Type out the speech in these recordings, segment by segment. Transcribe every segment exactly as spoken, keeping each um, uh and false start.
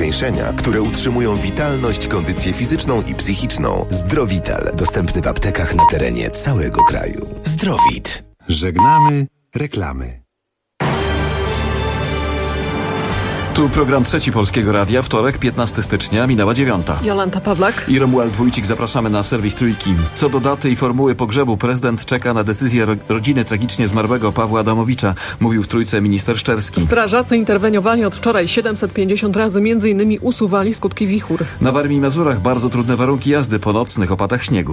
zmniejszenia, które utrzymują witalność, kondycję fizyczną i psychiczną. Zdrowital. Dostępny w aptekach na terenie całego kraju. Zdrowit. Żegnamy reklamy. Tu program Trzeci Polskiego Radia, wtorek, piętnastego stycznia, minęła dziewiąta. Jolanta Pawlak I Romuald Wójcik, zapraszamy na serwis Trójki. Co do daty i formuły pogrzebu, prezydent czeka na decyzję ro- rodziny tragicznie zmarłego Pawła Adamowicza, mówił w Trójce minister Szczerski. Strażacy interweniowali od wczoraj siedemset pięćdziesiąt razy, między innymi usuwali skutki wichur. Na Warmii i Mazurach bardzo trudne warunki jazdy po nocnych opadach śniegu.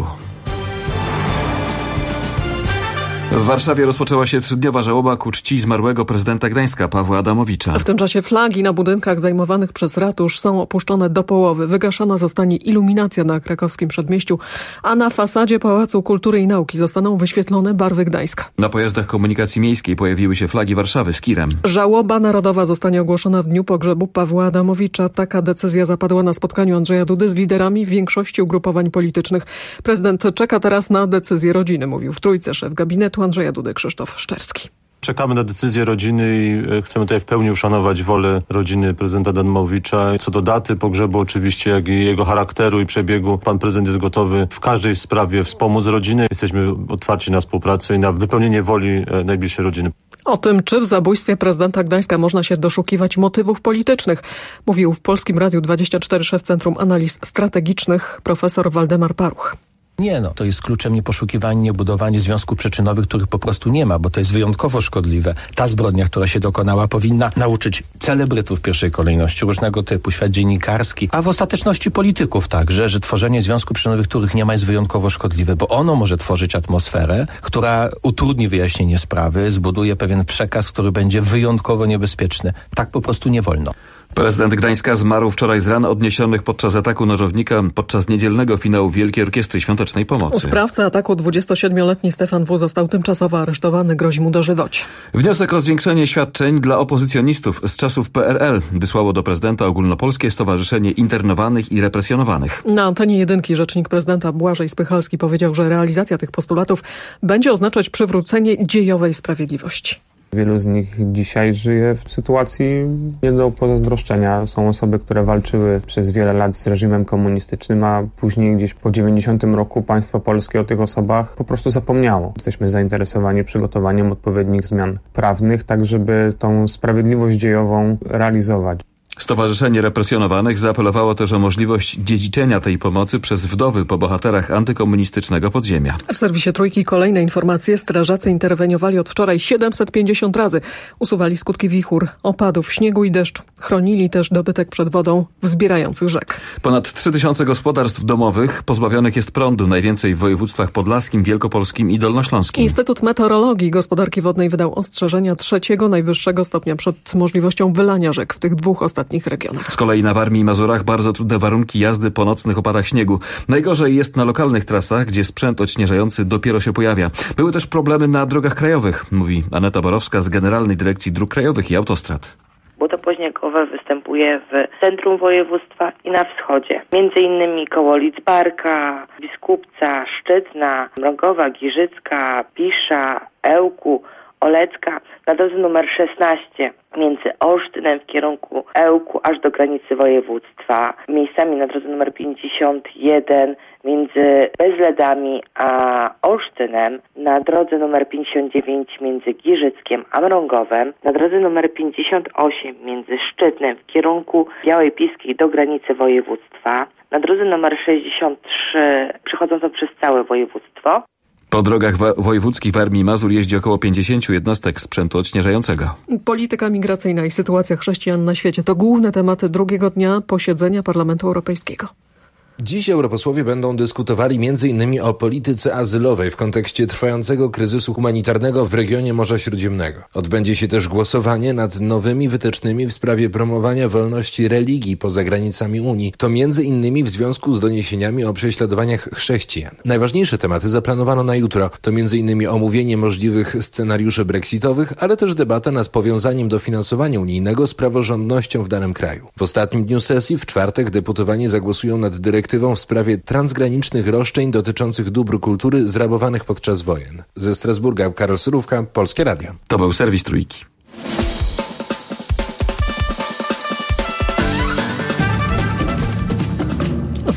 W Warszawie rozpoczęła się trzydniowa żałoba ku czci zmarłego prezydenta Gdańska Pawła Adamowicza. W tym czasie flagi na budynkach zajmowanych przez ratusz są opuszczone do połowy. Wygaszona zostanie iluminacja na krakowskim przedmieściu, a na fasadzie Pałacu Kultury i Nauki zostaną wyświetlone barwy Gdańska. Na pojazdach komunikacji miejskiej pojawiły się flagi Warszawy z kirem. Żałoba narodowa zostanie ogłoszona w dniu pogrzebu Pawła Adamowicza. Taka decyzja zapadła na spotkaniu Andrzeja Dudy z liderami większości ugrupowań politycznych. Prezydent czeka teraz na decyzję rodziny, mówił w Trójce szef gabinetu Andrzeja Dudy Krzysztof Szczerski. Czekamy na decyzję rodziny i chcemy tutaj w pełni uszanować wolę rodziny prezydenta Adamowicza. Co do daty pogrzebu oczywiście, jak i jego charakteru i przebiegu, pan prezydent jest gotowy w każdej sprawie wspomóc rodzinę. Jesteśmy otwarci na współpracę i na wypełnienie woli najbliższej rodziny. O tym, czy w zabójstwie prezydenta Gdańska można się doszukiwać motywów politycznych, mówił w Polskim Radiu dwadzieścia cztery szef Centrum Analiz Strategicznych profesor Waldemar Paruch. Nie, no to jest kluczem nie poszukiwanie, nie budowanie związków przyczynowych, których po prostu nie ma, bo to jest wyjątkowo szkodliwe. Ta zbrodnia, która się dokonała, powinna nauczyć celebrytów w pierwszej kolejności, różnego typu, świat dziennikarski, a w ostateczności polityków także, że tworzenie związków przyczynowych, których nie ma, jest wyjątkowo szkodliwe, bo ono może tworzyć atmosferę, która utrudni wyjaśnienie sprawy, zbuduje pewien przekaz, który będzie wyjątkowo niebezpieczny. Tak po prostu nie wolno. Prezydent Gdańska zmarł wczoraj z ran odniesionych podczas ataku nożownika podczas niedzielnego finału Wielkiej Orkiestry Świątecznej Pomocy. Sprawca ataku, dwudziestosiedmioletni Stefan W., został tymczasowo aresztowany, grozi mu dożywocie. Wniosek o zwiększenie świadczeń dla opozycjonistów z czasów P R L wysłało do prezydenta Ogólnopolskie Stowarzyszenie Internowanych i Represjonowanych. Na antenie jedynki rzecznik prezydenta Błażej Spychalski powiedział, że realizacja tych postulatów będzie oznaczać przywrócenie dziejowej sprawiedliwości. Wielu z nich dzisiaj żyje w sytuacji nie do pozazdroszczenia. Są osoby, które walczyły przez wiele lat z reżimem komunistycznym, a później gdzieś po dziewięćdziesiątym roku państwo polskie o tych osobach po prostu zapomniało. Jesteśmy zainteresowani przygotowaniem odpowiednich zmian prawnych, tak żeby tą sprawiedliwość dziejową realizować. Stowarzyszenie Represjonowanych zaapelowało też o możliwość dziedziczenia tej pomocy przez wdowy po bohaterach antykomunistycznego podziemia. W serwisie Trójki kolejne informacje. Strażacy interweniowali od wczoraj siedemset pięćdziesiąt razy. Usuwali skutki wichur, opadów, śniegu i deszczu. Chronili też dobytek przed wodą wzbierających rzek. Ponad trzy tysiące gospodarstw domowych pozbawionych jest prądu, najwięcej w województwach podlaskim, wielkopolskim i dolnośląskim. Instytut Meteorologii i Gospodarki Wodnej wydał ostrzeżenia trzeciego najwyższego stopnia przed możliwością wylania rzek w tych dwóch ostatnich regionach. Z kolei na Warmii i Mazurach bardzo trudne warunki jazdy po nocnych opadach śniegu. Najgorzej jest na lokalnych trasach, gdzie sprzęt odśnieżający dopiero się pojawia. Były też problemy na drogach krajowych, mówi Aneta Borowska z Generalnej Dyrekcji Dróg Krajowych i Autostrad. Budowa śniegowa występuje w centrum województwa i na wschodzie. Między innymi koło Lidzbarka, Biskupca, Szczytna, Mrogowa, Giżycka, Pisza, Ełku, Olecka, na drodze numer szesnaście między Olsztynem w kierunku Ełku aż do granicy województwa, miejscami na drodze numer pięćdziesiąt jeden między Bezledami a Olsztynem, na drodze numer pięćdziesiąt dziewięć między Giżyckiem a Mrągowem, na drodze numer pięćdziesiąt osiem między Szczytnem w kierunku Białej Piskiej do granicy województwa, na drodze numer sześćdziesiąt trzy przechodzącą przez całe województwo. Po drogach wa- wojewódzkich Warmii i Mazur jeździ około pięćdziesiąt jednostek sprzętu odśnieżającego. Polityka migracyjna i sytuacja chrześcijan na świecie to główne tematy drugiego dnia posiedzenia Parlamentu Europejskiego. Dziś europosłowie będą dyskutowali między innymi o polityce azylowej w kontekście trwającego kryzysu humanitarnego w regionie Morza Śródziemnego. Odbędzie się też głosowanie nad nowymi wytycznymi w sprawie promowania wolności religii poza granicami Unii. To między innymi w związku z doniesieniami o prześladowaniach chrześcijan. Najważniejsze tematy zaplanowano na jutro. To między innymi omówienie możliwych scenariuszy brexitowych, ale też debata nad powiązaniem dofinansowania unijnego z praworządnością w danym kraju. W ostatnim dniu sesji, w czwartek, deputowani zagłosują nad dyrektywą w sprawie transgranicznych roszczeń dotyczących dóbr kultury zrabowanych podczas wojen. Ze Strasburga Karol Surówka, Polskie Radio. To był serwis Trójki.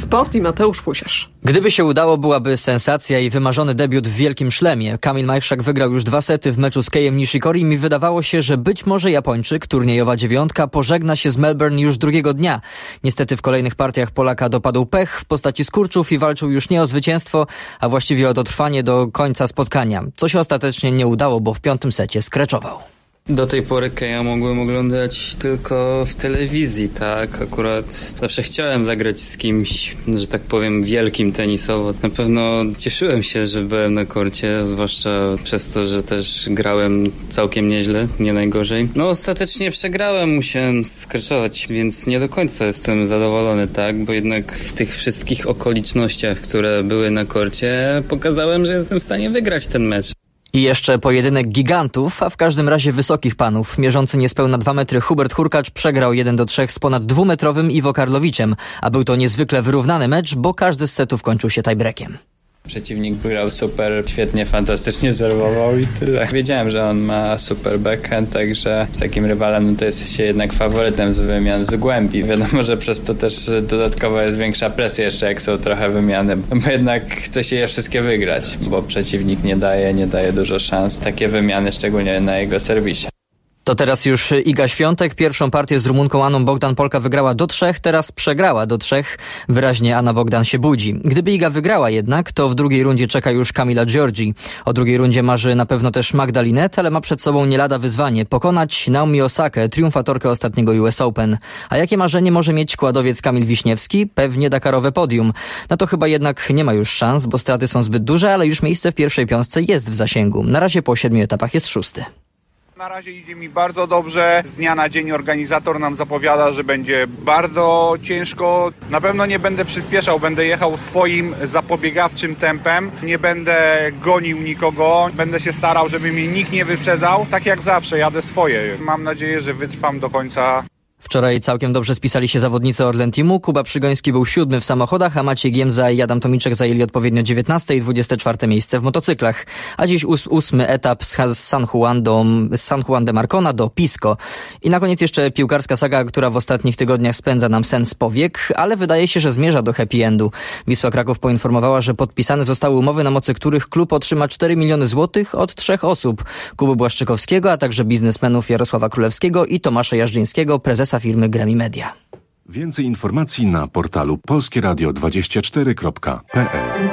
Sport i Mateusz Fusiarz. Gdyby się udało, byłaby sensacja i wymarzony debiut w wielkim szlemie. Kamil Majchrzak wygrał już dwa sety w meczu z Keiem Nishikori i wydawało się, że być może Japończyk, turniejowa dziewiątka, pożegna się z Melbourne już drugiego dnia. Niestety w kolejnych partiach Polaka dopadł pech w postaci skurczów i walczył już nie o zwycięstwo, a właściwie o dotrwanie do końca spotkania. Co się ostatecznie nie udało, bo w piątym secie skreczował. Do tej pory Keja mogłem oglądać tylko w telewizji, tak? Akurat zawsze chciałem zagrać z kimś, że tak powiem, wielkim tenisowo. Na pewno cieszyłem się, że byłem na korcie, zwłaszcza przez to, że też grałem całkiem nieźle, nie najgorzej. No ostatecznie przegrałem, musiałem skreczować, więc nie do końca jestem zadowolony, tak? Bo jednak w tych wszystkich okolicznościach, które były na korcie, pokazałem, że jestem w stanie wygrać ten mecz. I jeszcze pojedynek gigantów, a w każdym razie wysokich panów. Mierzący niespełna dwa metry Hubert Hurkacz przegrał jeden do trzech z ponad dwumetrowym Iwo Karlowiczem, a był to niezwykle wyrównany mecz, bo każdy z setów kończył się tiebreakiem. Przeciwnik grał super, świetnie, fantastycznie serwował i tyle. Wiedziałem, że on ma super backhand, także z takim rywalem no to jest się jednak faworytem z wymian z głębi. Wiadomo, że przez to też dodatkowo jest większa presja jeszcze, jak są trochę wymiany, bo jednak chce się je wszystkie wygrać, bo przeciwnik nie daje, nie daje dużo szans. Takie wymiany, szczególnie na jego serwisie. To teraz już Iga Świątek. Pierwszą partię z Rumunką Anną Bogdan Polka wygrała do trzech, teraz przegrała do trzech. Wyraźnie Anna Bogdan się budzi. Gdyby Iga wygrała jednak, to w drugiej rundzie czeka już Kamila Giorgi. O drugiej rundzie marzy na pewno też Magda Linette, ale ma przed sobą nie lada wyzwanie. Pokonać Naomi Osakę, triumfatorkę ostatniego U S Open. A jakie marzenie może mieć kładowiec Kamil Wiśniewski? Pewnie dakarowe podium. Na to chyba jednak nie ma już szans, bo straty są zbyt duże, ale już miejsce w pierwszej piątce jest w zasięgu. Na razie po siedmiu etapach jest szósty. Na razie idzie mi bardzo dobrze. Z dnia na dzień organizator nam zapowiada, że będzie bardzo ciężko. Na pewno nie będę przyspieszał, będę jechał swoim zapobiegawczym tempem. Nie będę gonił nikogo. Będę się starał, żeby mnie nikt nie wyprzedzał. Tak jak zawsze, jadę swoje. Mam nadzieję, że wytrwam do końca. Wczoraj całkiem dobrze spisali się zawodnicy Orlen Teamu. Kuba Przygoński był siódmy w samochodach, a Maciej Giemza i Adam Tomiczek zajęli odpowiednio dziewiętnaste i dwudzieste czwarte miejsce w motocyklach. A dziś ós- ósmy etap z San Juan, do, z San Juan de Marcona do Pisco. I na koniec jeszcze piłkarska saga, która w ostatnich tygodniach spędza nam sen z powiek, ale wydaje się, że zmierza do happy endu. Wisła Kraków poinformowała, że podpisane zostały umowy, na mocy których klub otrzyma cztery miliony złotych od trzech osób. Kuby Błaszczykowskiego, a także biznesmenów Jarosława Królewskiego i Tomasza Jażdżyńskiego, prezesa firmy Gremi Media. Więcej informacji na portalu polskie radio dwadzieścia cztery kropka p l.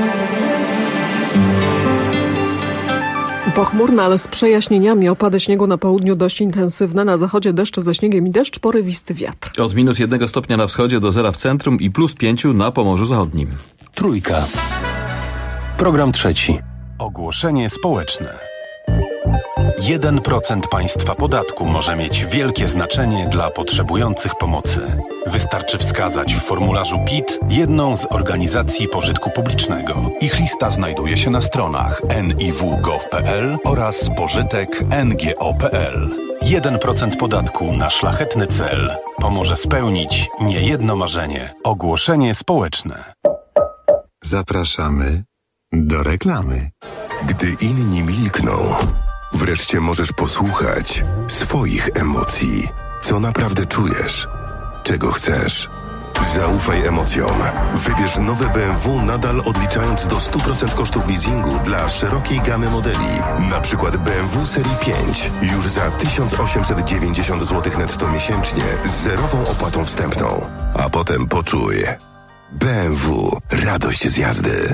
Pochmurno, ale z przejaśnieniami. Opady śniegu na południu dość intensywne, na zachodzie deszcze ze śniegiem i deszcz, porywisty wiatr. Od minus jednego stopnia na wschodzie do zera w centrum i plus pięciu na Pomorzu Zachodnim. Trójka. Program trzeci. Ogłoszenie społeczne. jeden procent państwa podatku może mieć wielkie znaczenie dla potrzebujących pomocy. Wystarczy wskazać w formularzu P I T jedną z organizacji pożytku publicznego. Ich lista znajduje się na stronach en i w kropka gov kropka p l oraz pożytek kropka n g o kropka p l. jeden procent podatku na szlachetny cel pomoże spełnić niejedno marzenie. Ogłoszenie społeczne. Zapraszamy do reklamy. Gdy inni milkną, wreszcie możesz posłuchać swoich emocji. Co naprawdę czujesz? Czego chcesz? Zaufaj emocjom. Wybierz nowe B M W nadal odliczając do stu procent kosztów leasingu dla szerokiej gamy modeli. Na przykład B M W serii pięć już za tysiąc osiemset dziewięćdziesiąt złotych netto miesięcznie z zerową opłatą wstępną. A potem poczuj. B M W. Radość z jazdy.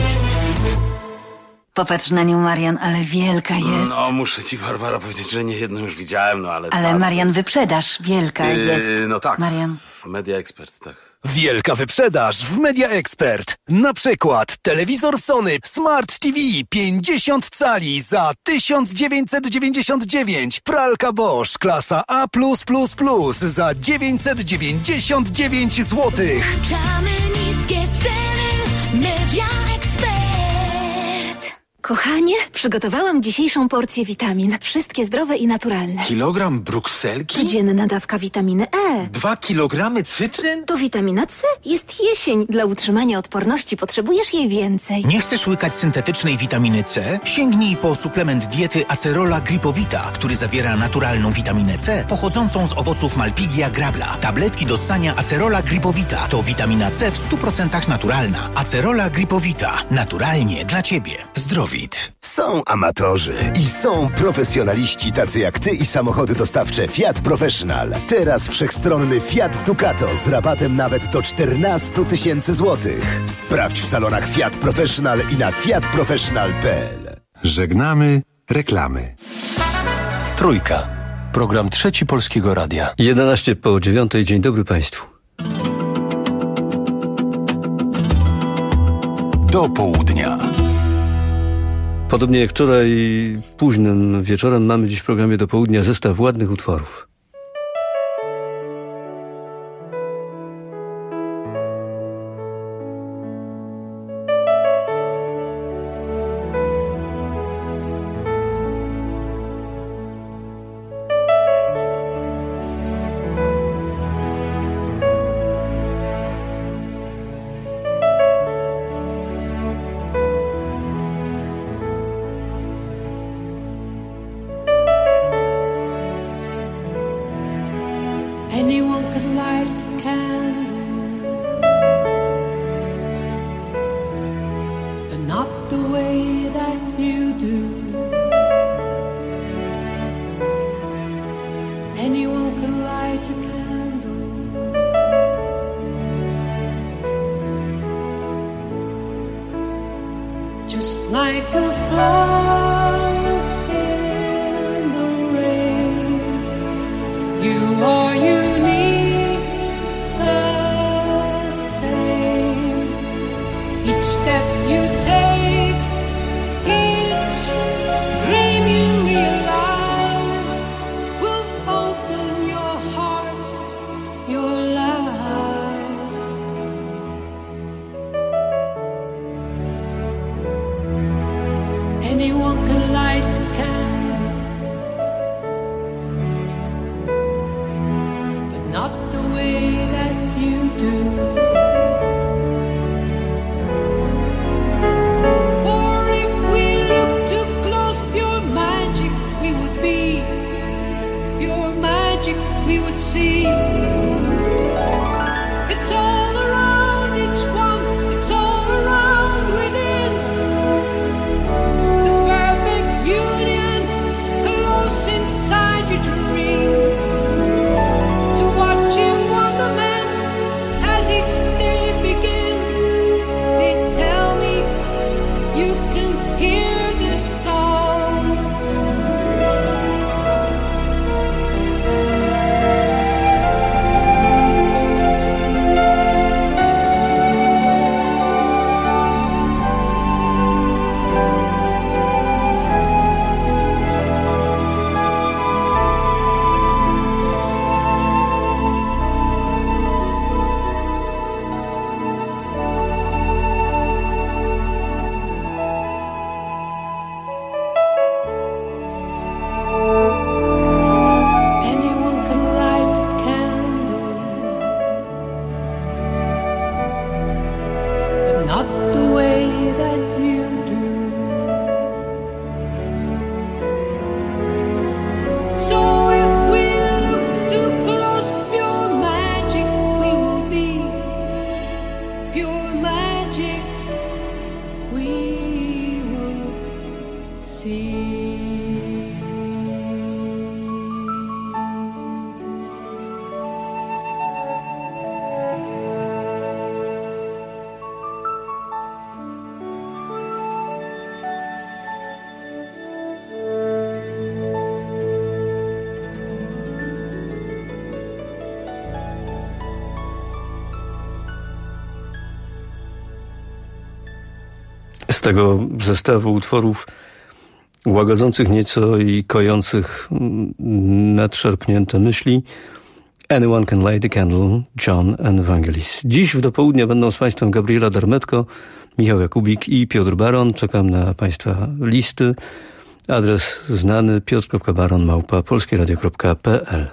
Popatrz na nią, Marian, ale wielka jest. No, muszę ci, Barbara, powiedzieć, że nie jedną już widziałem, no ale... Ale ta, Marian, jest... wyprzedaż, wielka yy, jest. No tak. Marian. Media Expert, tak. Wielka wyprzedaż w Media Expert. Na przykład telewizor Sony Smart T V pięćdziesiąt cali za tysiąc dziewięćset dziewięćdziesiąt dziewięć. Pralka Bosch klasa A plus plus plus za dziewięćset dziewięćdziesiąt dziewięć złotych. Niskie ceny. Media Expert. Kochanie, przygotowałam dzisiejszą porcję witamin. Wszystkie zdrowe i naturalne. Kilogram brukselki? Codzienna dawka witaminy E. Dwa kilogramy cytryn? To witamina C. Jest jesień. Dla utrzymania odporności potrzebujesz jej więcej. Nie chcesz łykać syntetycznej witaminy C? Sięgnij po suplement diety Acerola Gripowita, który zawiera naturalną witaminę C pochodzącą z owoców Malpighia grabla. Tabletki do ssania Acerola Gripowita to witamina C w stu procentach naturalna. Acerola Gripowita. Naturalnie dla Ciebie. Zdrowit. Są amatorzy i są profesjonaliści tacy jak Ty i samochody dostawcze Fiat Professional. Teraz wszechstronny Fiat Ducato z rabatem nawet do czternaście tysięcy złotych. Sprawdź w salonach Fiat Professional i na fiat professional kropka p l. Żegnamy reklamy. Trójka. Program Trzeci Polskiego Radia. jedenaście po dziewiątej. Dzień dobry Państwu. Do południa. Podobnie jak wczoraj późnym wieczorem mamy dziś w programie Do południa zestaw ładnych utworów. Anyone could light a candle, but not the way that you do. Anyone could light a candle, just like a flower in the rain. You are you. Each step you take, each dream you realize will open your heart, your life. Anyone can light a candle, but not the way that you do. We would see it's all around each one, it's all around within the perfect union, close inside your dreams. To watch in wonderment as each day begins, they tell me you can hear this song. Z tego zestawu utworów łagodzących nieco i kojących nadszarpnięte myśli Anyone Can Light the Candle, John Evangelis. Dziś w dopołudnia będą z Państwem Gabriela Darmetko, Michał Jakubik i Piotr Baron. Czekam na Państwa listy. Adres znany piotr kropka baron małpa polskieradio kropka p l.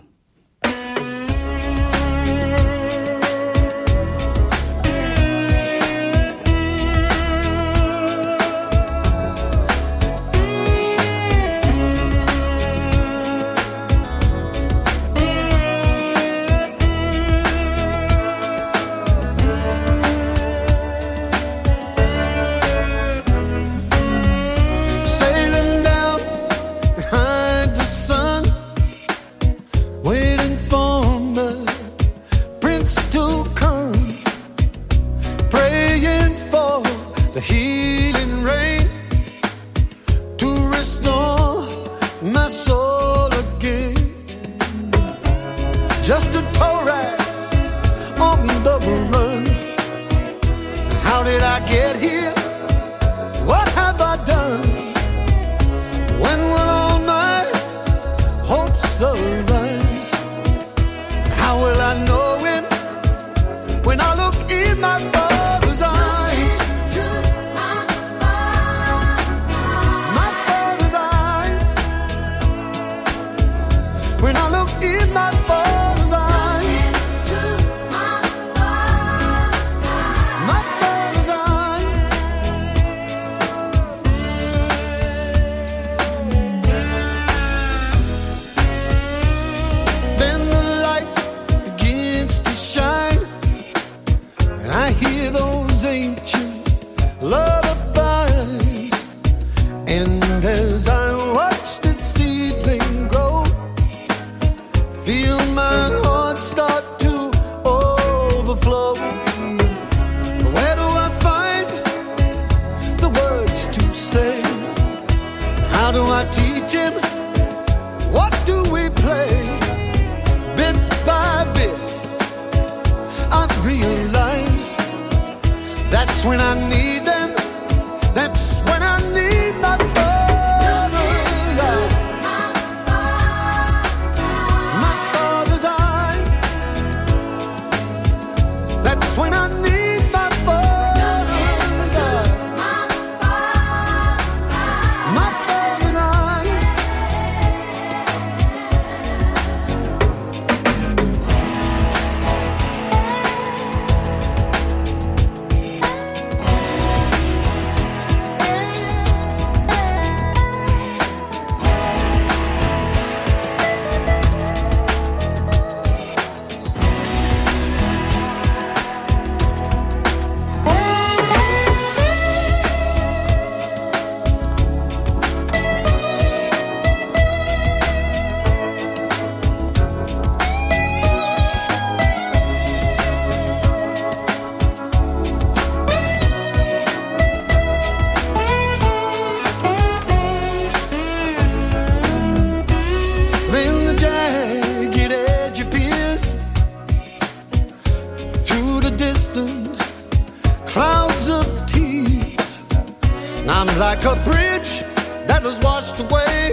Like a bridge that was washed away,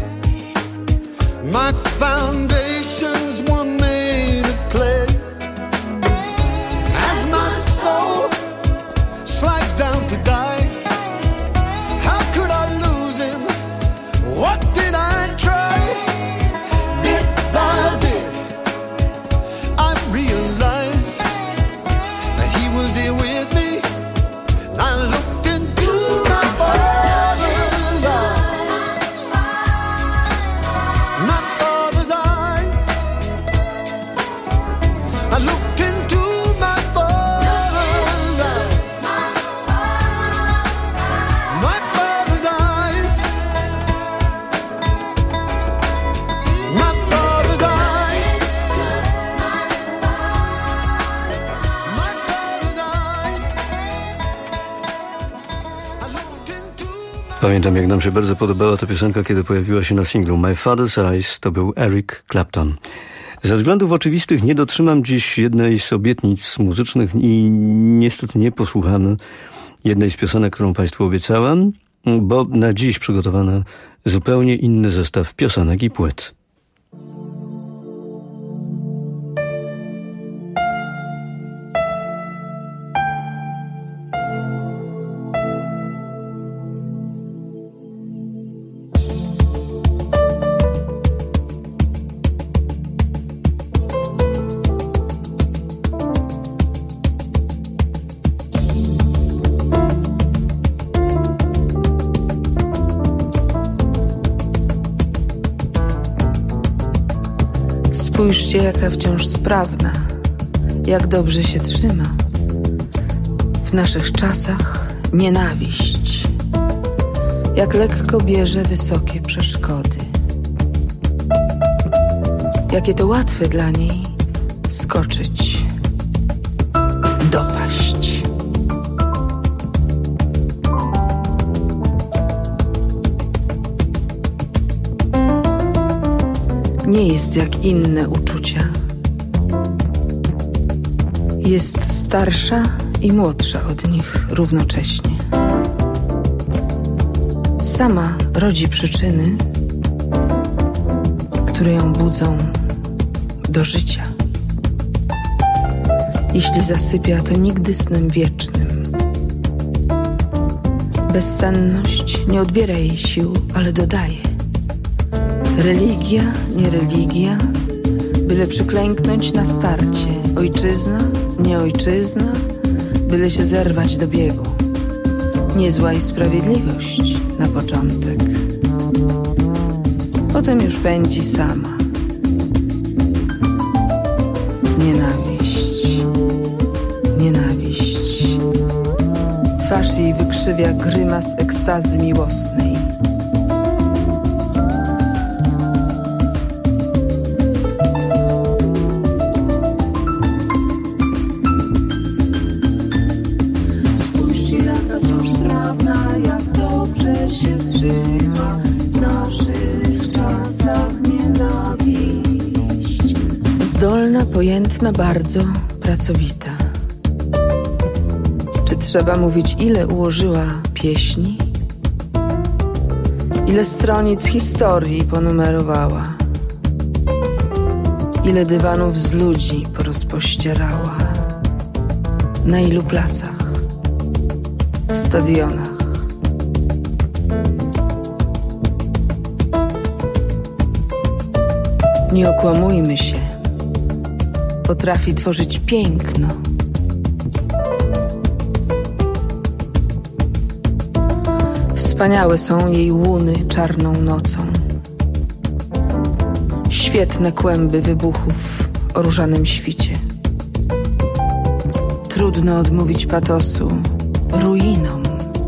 my foundations were made of clay. As my soul slides down to die, how could I lose him? What did I try? Bit by bit, I realized that he was here with me. I looked into my father's eyes, my father's eyes. I looked into my father's eyes, my father's eyes, my father's eyes, my father's eyes. Pamiętam, jak nam się bardzo podobała ta piosenka, kiedy pojawiła się na singlu My Father's Eyes. To był Eric Clapton. Ze względów oczywistych nie dotrzymam dziś jednej z obietnic muzycznych i niestety nie posłuchamy jednej z piosenek, którą Państwu obiecałem, bo na dziś przygotowano zupełnie inny zestaw piosenek i płyt. Spójrzcie, jaka wciąż sprawna, jak dobrze się trzyma. W naszych czasach nienawiść, jak lekko bierze wysokie przeszkody. Jakie to łatwe dla niej skoczyć, dopaść. Nie jest jak inne uczucia. Jest starsza i młodsza od nich równocześnie. Sama rodzi przyczyny, które ją budzą do życia. Jeśli zasypia, to nigdy snem wiecznym. Bezsenność nie odbiera jej sił, ale dodaje. Religia, nie religia, byle przyklęknąć na starcie. Ojczyzna, nie ojczyzna, byle się zerwać do biegu. Niezła i sprawiedliwość na początek. Potem już pędzi sama. Nienawiść, nienawiść. Twarz jej wykrzywia grymas ekstazy miłosnej. Pojętna, bardzo pracowita. Czy trzeba mówić, ile ułożyła pieśni? Ile stronic historii ponumerowała? Ile dywanów z ludzi porozpościerała? Na ilu placach? Stadionach? Nie okłamujmy się. Potrafi tworzyć piękno. Wspaniałe są jej łuny czarną nocą. Świetne kłęby wybuchów o różanym świcie. Trudno odmówić patosu ruinom.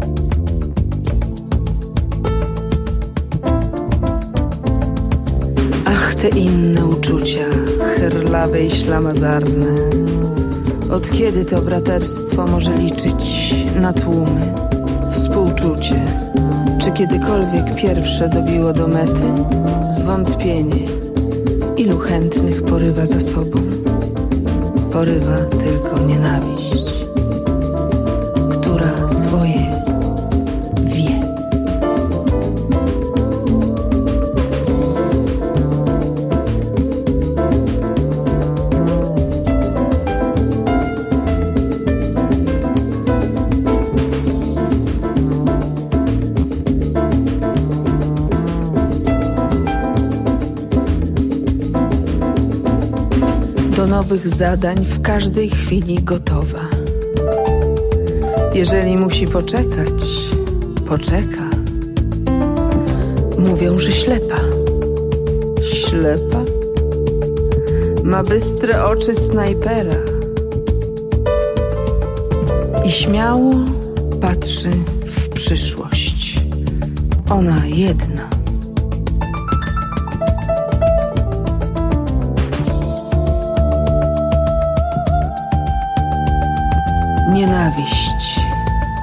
Ach, te inne uczucia, herlawe i ślamazarne. Od kiedy to braterstwo może liczyć na tłumy? Współczucie, czy kiedykolwiek pierwsze dobiło do mety? Zwątpienie, ilu chętnych porywa za sobą? Porywa tylko nienawiść, która swoje wie. Do nowych zadań w każdej chwili gotowa. Jeżeli musi poczekać, poczeka. Mówią, że ślepa. Ślepa? Ma bystre oczy snajpera i śmiało patrzy w przyszłość. Ona jedna. Nienawiść.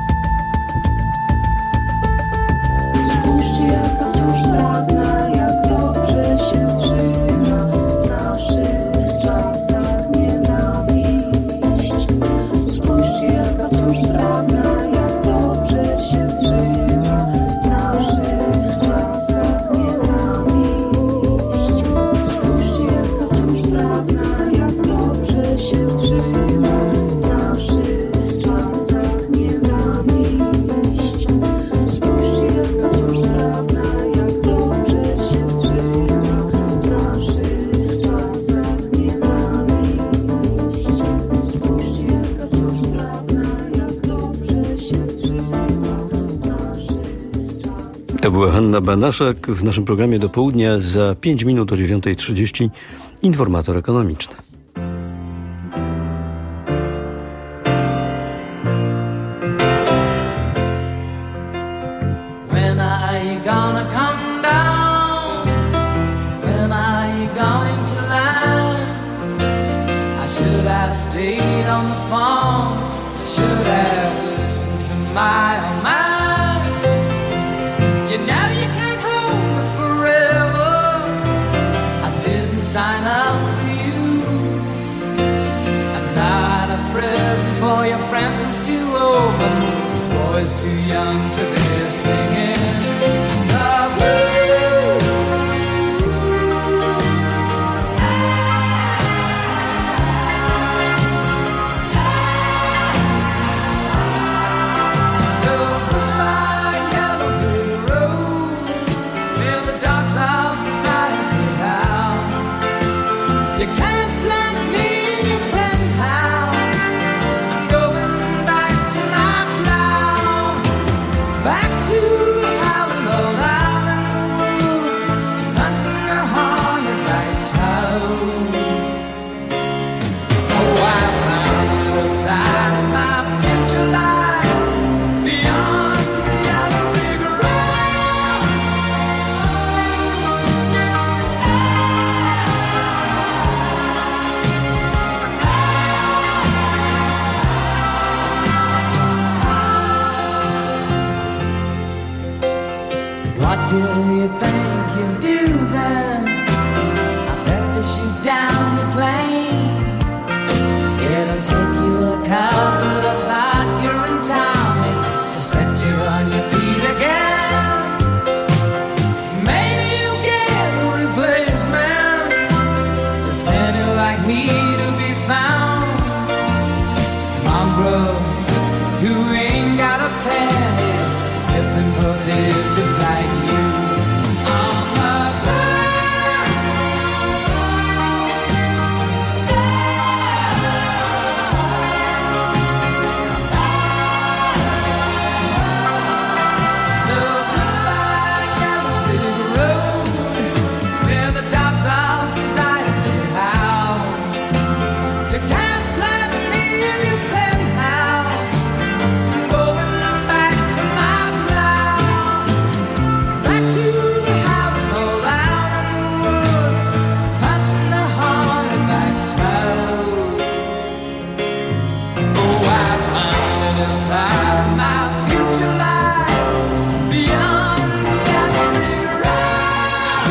Spójrzcie, jaka wciąż sprawna, jak dobrze się trzyma w naszych czasach nienawiść. Spójrzcie, jaka wciąż sprawna, jak dobrze się trzyma w naszych czasach nienawiść. Spójrzcie, jaka wciąż sprawna, jak dobrze się trzyma w naszych To była Hanna Banaszak w naszym programie do południa. Za pięć minut o dziewiątej trzydzieści informator ekonomiczny. When are you gonna come down? When are you going to land? I should have stayed on the phone. I should have listened to my own mind. You know you can't hold me forever. I didn't sign up with you. I'm not a present for your friends to open. This boy's too young to be singing the blues. So goodbye, yellow brick road, where the dogs of society howl. You can't plant me in your penthouse. I'm going back to my plow, back to the howling old island woods, hunting the hornet-back toad. Oh, I found a side of my future life beyond the yellow brick road. What do you think you'll do then? I bet they shoot down the plane. It'll take you a couple of hot urine tonics to set you on your feet again. Maybe you'll get a replacement. There's plenty like me to be found. Mongrels who ain't got a penny, sniffing for tips like you. On the ground. So goodbye, yellow brick road, where the dogs of society howl. You can't plant me in your penthouse. I'm going back to my plow, back to the howling old island woods, hunting the hornet-back toad. Oh, I found a side of my future life beyond the yellow brick road.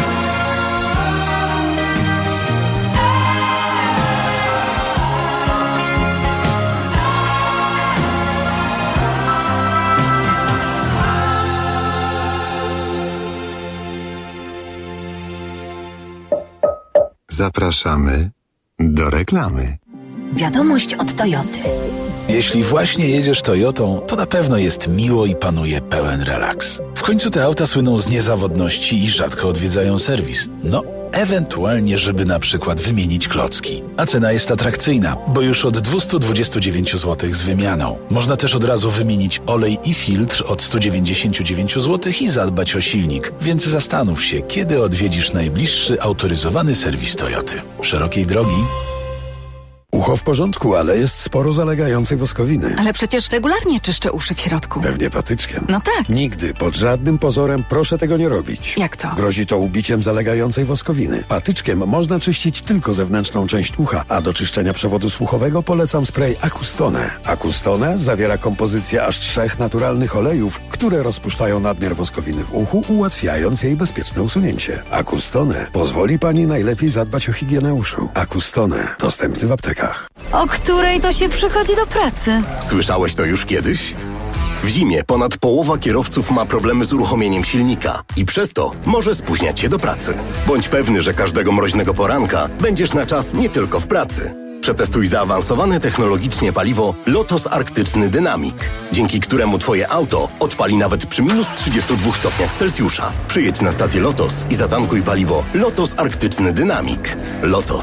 Zapraszamy do reklamy. Wiadomość od Toyoty. Jeśli właśnie jedziesz Toyotą, to na pewno jest miło i panuje pełen relaks. W końcu te auta słyną z niezawodności i rzadko odwiedzają serwis. No, ewentualnie, żeby na przykład wymienić klocki. A cena jest atrakcyjna, bo już od dwieście dwadzieścia dziewięć złotych z wymianą. Można też od razu wymienić olej i filtr od sto dziewięćdziesiąt dziewięć złotych i zadbać o silnik. Więc zastanów się, kiedy odwiedzisz najbliższy autoryzowany serwis Toyoty. Szerokiej drogi. Ucho w porządku, ale jest sporo zalegającej woskowiny. Ale przecież regularnie czyszczę uszy w środku. Pewnie patyczkiem. No tak. Nigdy, pod żadnym pozorem proszę tego nie robić. Jak to? Grozi to ubiciem zalegającej woskowiny. Patyczkiem można czyścić tylko zewnętrzną część ucha, a do czyszczenia przewodu słuchowego polecam spray Acustone. Acustone zawiera kompozycję aż trzech naturalnych olejów, które rozpuszczają nadmiar woskowiny w uchu, ułatwiając jej bezpieczne usunięcie. Acustone pozwoli pani najlepiej zadbać o higienę uszu. Acustone dostępny w aptekach. O której to się przychodzi do pracy? Słyszałeś to już kiedyś? W zimie ponad połowa kierowców ma problemy z uruchomieniem silnika i przez to może spóźniać się do pracy. Bądź pewny, że każdego mroźnego poranka będziesz na czas nie tylko w pracy. Przetestuj zaawansowane technologicznie paliwo Lotos Arktyczny Dynamic, dzięki któremu Twoje auto odpali nawet przy minus trzydziestu dwóch stopniach Celsjusza. Przyjedź na stację Lotos i zatankuj paliwo Lotos Arktyczny Dynamic. Lotos.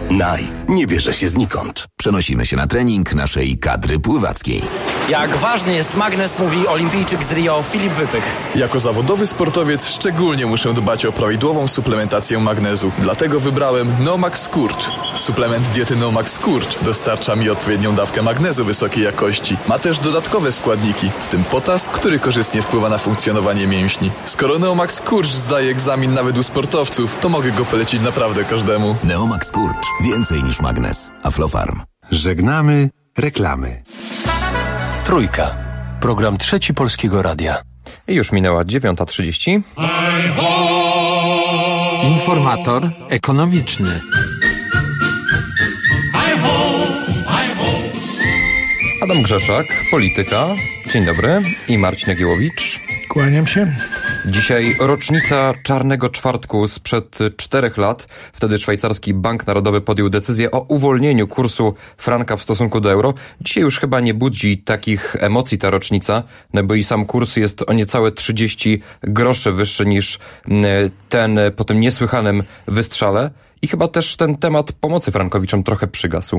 Naj nie bierze się znikąd. Przenosimy się na trening naszej kadry pływackiej. Jak ważny jest magnes, mówi olimpijczyk z Rio Filip Wypych. Jako zawodowy sportowiec szczególnie muszę dbać o prawidłową suplementację magnezu. Dlatego wybrałem Nomax Skurcz. Suplement diety Nomax Skurcz dostarcza mi odpowiednią dawkę magnezu wysokiej jakości. Ma też dodatkowe składniki, w tym potas, który korzystnie wpływa na funkcjonowanie mięśni. Skoro Neomax Skurcz zdaje egzamin nawet u sportowców, to mogę go polecić naprawdę każdemu. Neomax Skurcz. Więcej niż magnes. Aflofarm. Żegnamy reklamy. Trójka. Program Trzeci Polskiego Radia. I już minęła dziewiąta trzydzieści. Informator ekonomiczny. Adam Grzeszak, polityka. Dzień dobry. I Marcin Jagiełowicz. Kłaniam się. Dzisiaj rocznica Czarnego Czwartku sprzed czterech lat. Wtedy szwajcarski Bank Narodowy podjął decyzję o uwolnieniu kursu franka w stosunku do euro. Dzisiaj już chyba nie budzi takich emocji ta rocznica, no bo i sam kurs jest o niecałe trzydzieści groszy wyższy niż ten po tym niesłychanym wystrzale. I chyba też ten temat pomocy frankowiczom trochę przygasł.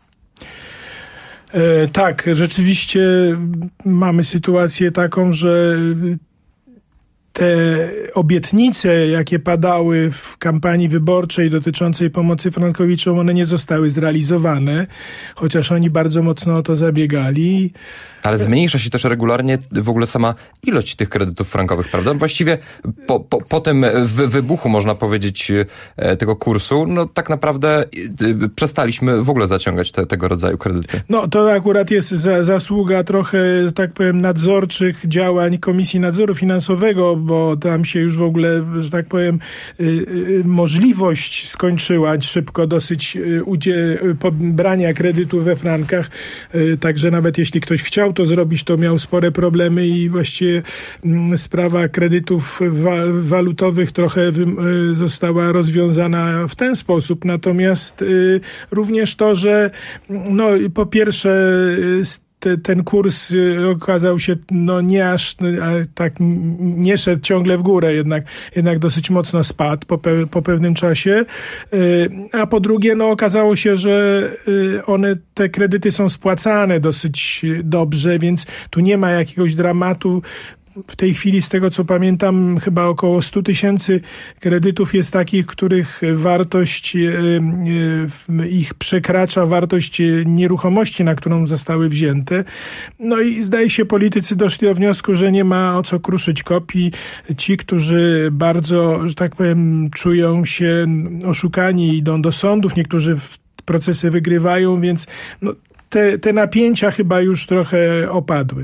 E, tak, rzeczywiście mamy sytuację taką, że te obietnice, jakie padały w kampanii wyborczej dotyczącej pomocy frankowiczom, one nie zostały zrealizowane, chociaż oni bardzo mocno o to zabiegali. Ale zmniejsza się też regularnie w ogóle sama ilość tych kredytów frankowych, prawda? Właściwie po, po, po tym wy, wybuchu, można powiedzieć, tego kursu, no tak naprawdę przestaliśmy w ogóle zaciągać te, tego rodzaju kredyty. No to akurat jest za, zasługa trochę, tak powiem, nadzorczych działań Komisji Nadzoru Finansowego, bo tam się już w ogóle, że tak powiem, y, y, możliwość skończyła szybko dosyć y, udzie, y, brania kredytu we frankach, y, także nawet jeśli ktoś chciał to zrobić, to miał spore problemy i właściwie y, sprawa kredytów wa, walutowych trochę y, została rozwiązana w ten sposób. Natomiast y, również to, że no po pierwsze y, Te, ten kurs okazał się no nie aż tak, nie szedł ciągle w górę, jednak, jednak dosyć mocno spadł po, pe, po pewnym czasie. A po drugie, no okazało się, że one, te kredyty są spłacane dosyć dobrze, więc tu nie ma jakiegoś dramatu. W tej chwili, z tego co pamiętam, chyba około sto tysięcy kredytów jest takich, których wartość ich przekracza wartość nieruchomości, na którą zostały wzięte. No i zdaje się, politycy doszli do wniosku, że nie ma o co kruszyć kopii. Ci, którzy bardzo, że tak powiem, czują się oszukani, idą do sądów, niektórzy procesy wygrywają, więc no, te, te napięcia chyba już trochę opadły.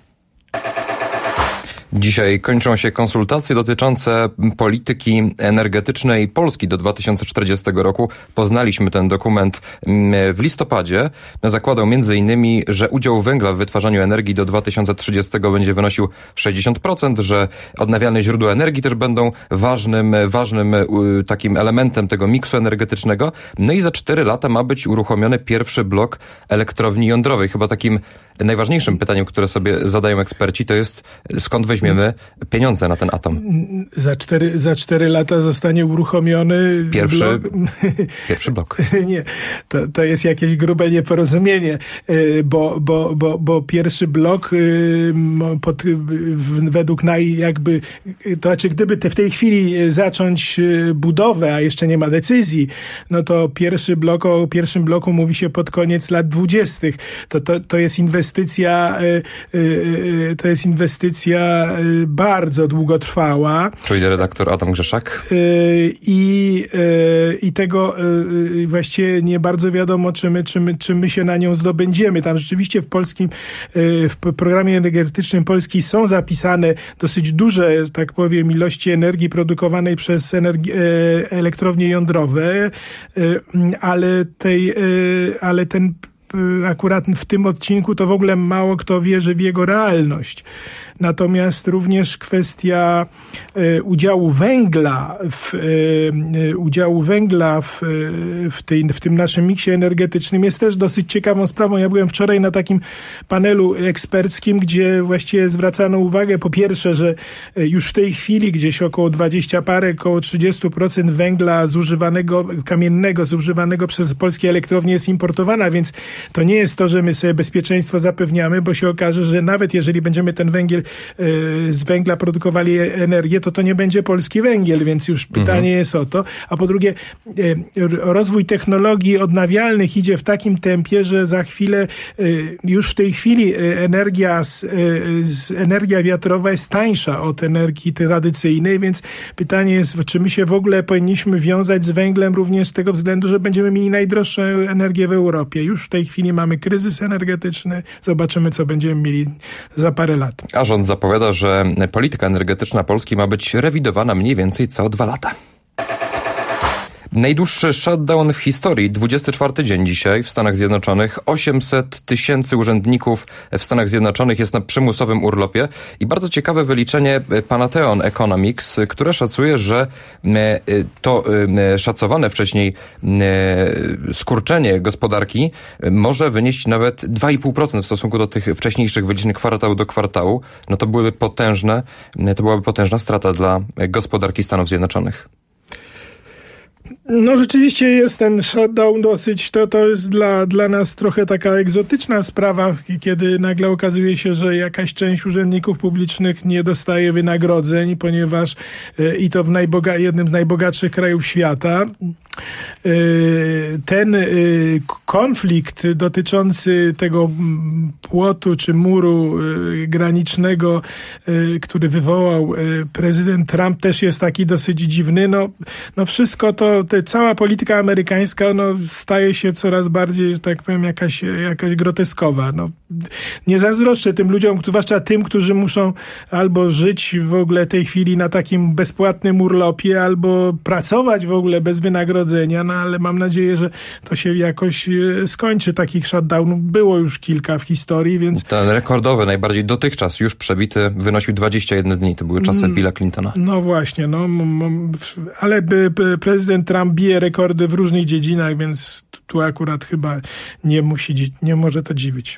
Dzisiaj kończą się konsultacje dotyczące polityki energetycznej Polski do dwa tysiące czterdziestego roku. Poznaliśmy ten dokument w listopadzie. Zakładał między innymi, że udział węgla w wytwarzaniu energii do dwa tysiące trzydziestego będzie wynosił sześćdziesiąt procent, że odnawialne źródła energii też będą ważnym, ważnym takim elementem tego miksu energetycznego. No i za cztery lata ma być uruchomiony pierwszy blok elektrowni jądrowej. Chyba takim najważniejszym pytaniem, które sobie zadają eksperci, to jest, skąd weźmiemy pieniądze na ten atom? Za cztery, za cztery lata zostanie uruchomiony pierwszy blok. Pierwszy blok. Nie, to, to jest jakieś grube nieporozumienie, bo, bo, bo, bo pierwszy blok pod, według naj jakby, to znaczy gdyby te w tej chwili zacząć budowę, a jeszcze nie ma decyzji, no to pierwszy blok, o pierwszym bloku mówi się pod koniec lat dwudziestych. To, to, to jest inwestycja Inwestycja, to jest inwestycja bardzo długotrwała. Czyli redaktor Adam Grzeszak. I, i tego właściwie nie bardzo wiadomo, czy my, czy, my, czy my się na nią zdobędziemy. Tam rzeczywiście w polskim, w programie energetycznym Polski są zapisane dosyć duże, tak powiem, ilości energii produkowanej przez energi- elektrownie jądrowe, ale tej, ale ten akurat w tym odcinku to w ogóle mało kto wierzy w jego realność. Natomiast również kwestia e, udziału węgla w, e, udziału węgla w, w, tej, w tym naszym miksie energetycznym jest też dosyć ciekawą sprawą. Ja byłem wczoraj na takim panelu eksperckim, gdzie właściwie zwracano uwagę po pierwsze, że już w tej chwili gdzieś około dwadzieścia parę, około trzydzieści procent węgla zużywanego, kamiennego, zużywanego przez polskie elektrownie jest importowana, więc to nie jest to, że my sobie bezpieczeństwo zapewniamy, bo się okaże, że nawet jeżeli będziemy ten węgiel z węgla produkowali energię, to to nie będzie polski węgiel, więc już pytanie mhm. jest o to. A po drugie, rozwój technologii odnawialnych idzie w takim tempie, że za chwilę, już w tej chwili energia, z, z, energia wiatrowa jest tańsza od energii tradycyjnej, więc pytanie jest, czy my się w ogóle powinniśmy wiązać z węglem również z tego względu, że będziemy mieli najdroższą energię w Europie. Już w tej chwili mamy kryzys energetyczny. Zobaczymy, co będziemy mieli za parę lat. A rząd zapowiada, że polityka energetyczna Polski ma być rewidowana mniej więcej co dwa lata. Najdłuższy shutdown w historii, dwudziesty czwarty dzień dzisiaj w Stanach Zjednoczonych. osiemset tysięcy urzędników w Stanach Zjednoczonych jest na przymusowym urlopie i bardzo ciekawe wyliczenie Pantheon Economics, które szacuje, że to szacowane wcześniej skurczenie gospodarki może wynieść nawet dwa i pół procent w stosunku do tych wcześniejszych wyliczeń kwartał do kwartału. No to byłyby potężne, to byłaby potężna strata dla gospodarki Stanów Zjednoczonych. No rzeczywiście jest ten shutdown dosyć, to, to jest dla, dla nas trochę taka egzotyczna sprawa, kiedy nagle okazuje się, że jakaś część urzędników publicznych nie dostaje wynagrodzeń, ponieważ i to w najboga- jednym z najbogatszych krajów świata. Ten konflikt dotyczący tego płotu czy muru granicznego, który wywołał prezydent Trump, też jest taki dosyć dziwny. No, no wszystko to, te, cała polityka amerykańska no, staje się coraz bardziej, że tak powiem, jakaś, jakaś groteskowa. No, nie zazdroszczę tym ludziom, zwłaszcza tym, którzy muszą albo żyć w ogóle tej chwili na takim bezpłatnym urlopie, albo pracować w ogóle bez wynagrodzenia, no ale mam nadzieję, że to się jakoś skończy. Takich shutdownów było już kilka w historii, więc... Ten rekordowy, najbardziej dotychczas już przebity, wynosił dwadzieścia jeden dni. To były czasy Billa Clintona. No właśnie, no, ale prezydent Trump bije rekordy w różnych dziedzinach, więc tu akurat chyba nie musi, nie może to dziwić.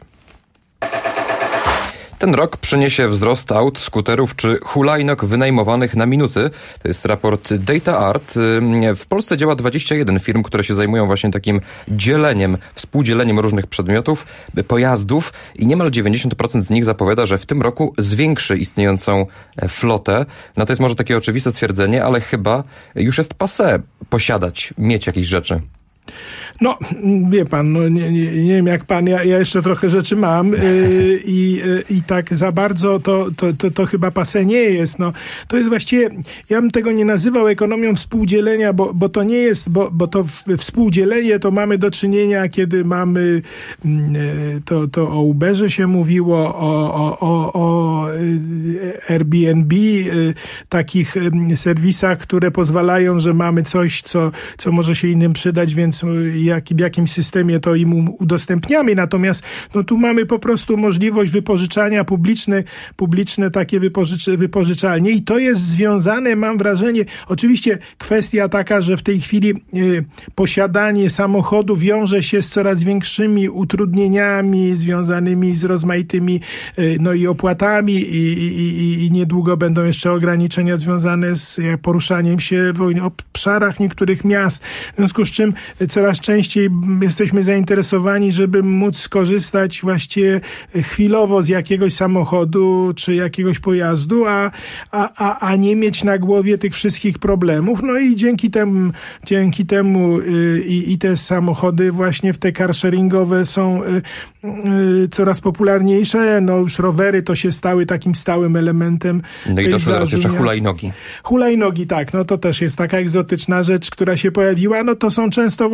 Ten rok przyniesie wzrost aut, skuterów czy hulajnóg wynajmowanych na minuty. To jest raport Data Art. W Polsce działa dwadzieścia jeden firm, które się zajmują właśnie takim dzieleniem, współdzieleniem różnych przedmiotów, pojazdów i niemal dziewięćdziesiąt procent z nich zapowiada, że w tym roku zwiększy istniejącą flotę. No to jest może takie oczywiste stwierdzenie, ale chyba już jest passé posiadać, mieć jakieś rzeczy. No, wie pan, no nie, nie, nie wiem jak pan, ja, ja jeszcze trochę rzeczy mam yy, i, yy, i tak za bardzo to, to, to, to chyba passé nie jest. No, to jest właściwie, ja bym tego nie nazywał ekonomią współdzielenia, bo, bo to nie jest, bo, bo to współdzielenie to mamy do czynienia, kiedy mamy, yy, to, to o Uberze się mówiło, o, o, o, o Airbnb, yy, takich yy, serwisach, które pozwalają, że mamy coś, co, co może się innym przydać, więc Jak, w jakim systemie to im udostępniamy. Natomiast no, tu mamy po prostu możliwość wypożyczania publiczne, publiczne takie wypożycz, wypożyczalnie i to jest związane, mam wrażenie, oczywiście kwestia taka, że w tej chwili y, posiadanie samochodu wiąże się z coraz większymi utrudnieniami związanymi z rozmaitymi y, no i opłatami i, i, i niedługo będą jeszcze ograniczenia związane z jak, poruszaniem się w obszarach niektórych miast. W związku z czym coraz częściej jesteśmy zainteresowani, żeby móc skorzystać właściwie chwilowo z jakiegoś samochodu czy jakiegoś pojazdu, a, a, a, a nie mieć na głowie tych wszystkich problemów. No i dzięki temu, dzięki temu y, i te samochody właśnie w te carsharingowe są y, y, coraz popularniejsze. No już rowery to się stały takim stałym elementem. No i doszły teraz jeszcze hulajnogi. Hulajnogi, tak. No to też jest taka egzotyczna rzecz, która się pojawiła. No to są często właśnie